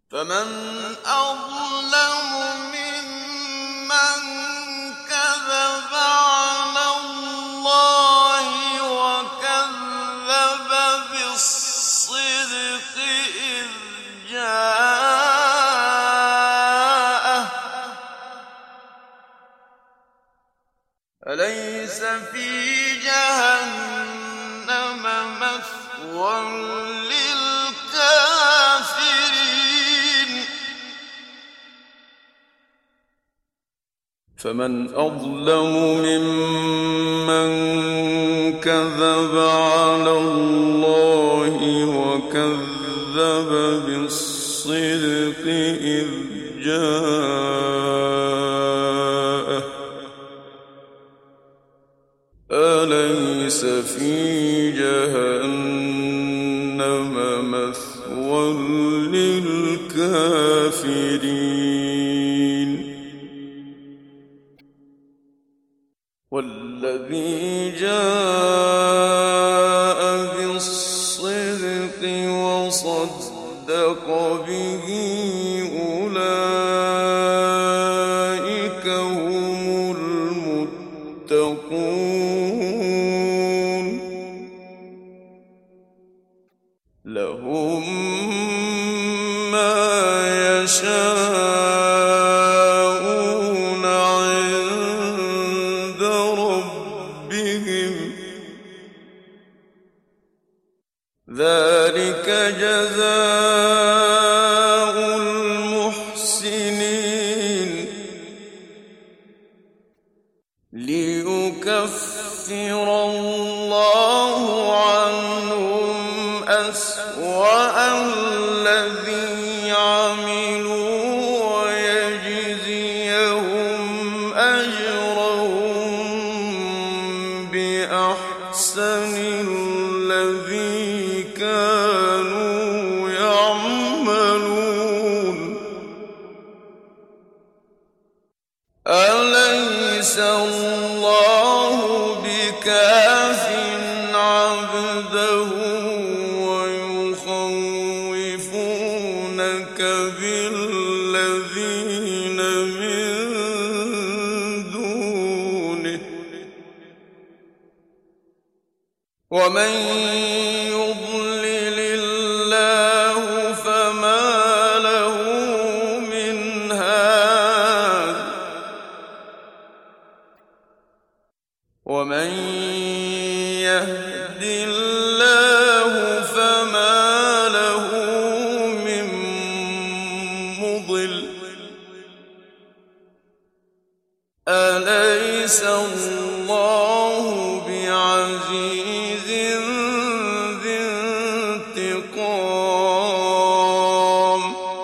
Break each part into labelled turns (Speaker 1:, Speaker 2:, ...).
Speaker 1: فمن أظلم ممن كذب على الله وكذب بالصدق إذ جاءه أليس في جهنم مثوى للكافرين فمن أظلم ممن كذب على الله وكذب بالصدق إذ جاءه أليس في جهنم مثوى للكافرين والذي جاء بالصدق وصدق به أولئك هم المتقون لهم ما يشاءون عند ربهم ذلك جزاء المحسنين ليكفر الله عنهم أسوأ الذي عملوا ويجزيهم أجرهم بأحسن الذي كانوا يعملون أليس الله بكاف عبده ويخوفونك بالذين من دونه ومن يضلل الله فما له من هاد ومن يهد الله فما له من مضل أليس الله بعزيز ذي انتقام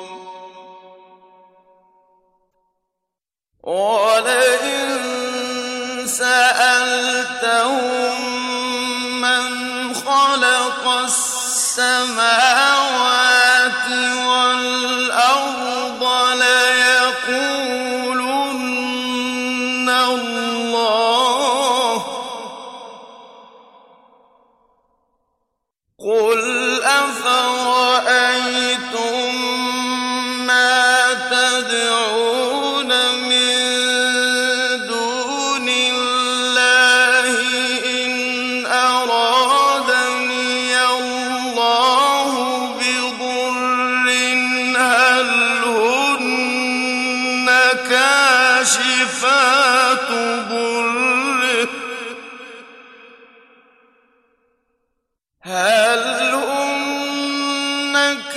Speaker 1: ولئن سألتهم من خلق السماوات والأرض ليقولن الله قل أفرأيتم ما تدعون من دون الله إن أرادني الله بضر هل هن كاشفات ضره هل هن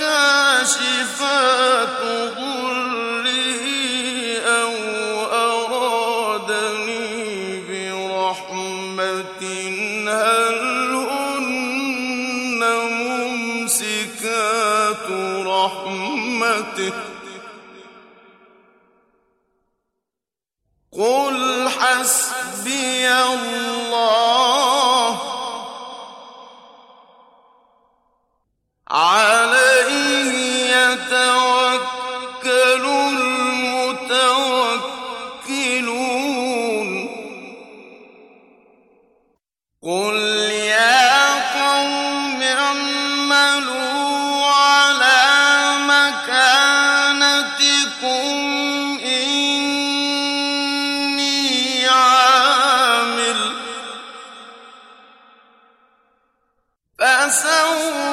Speaker 1: كاشفات ضره أو أرادني برحمة هل هن ممسكات رحمته قل حسبي الله عليه يتوكل المتوكلون قل يا قوم اعملوا على مكانتكم فسوف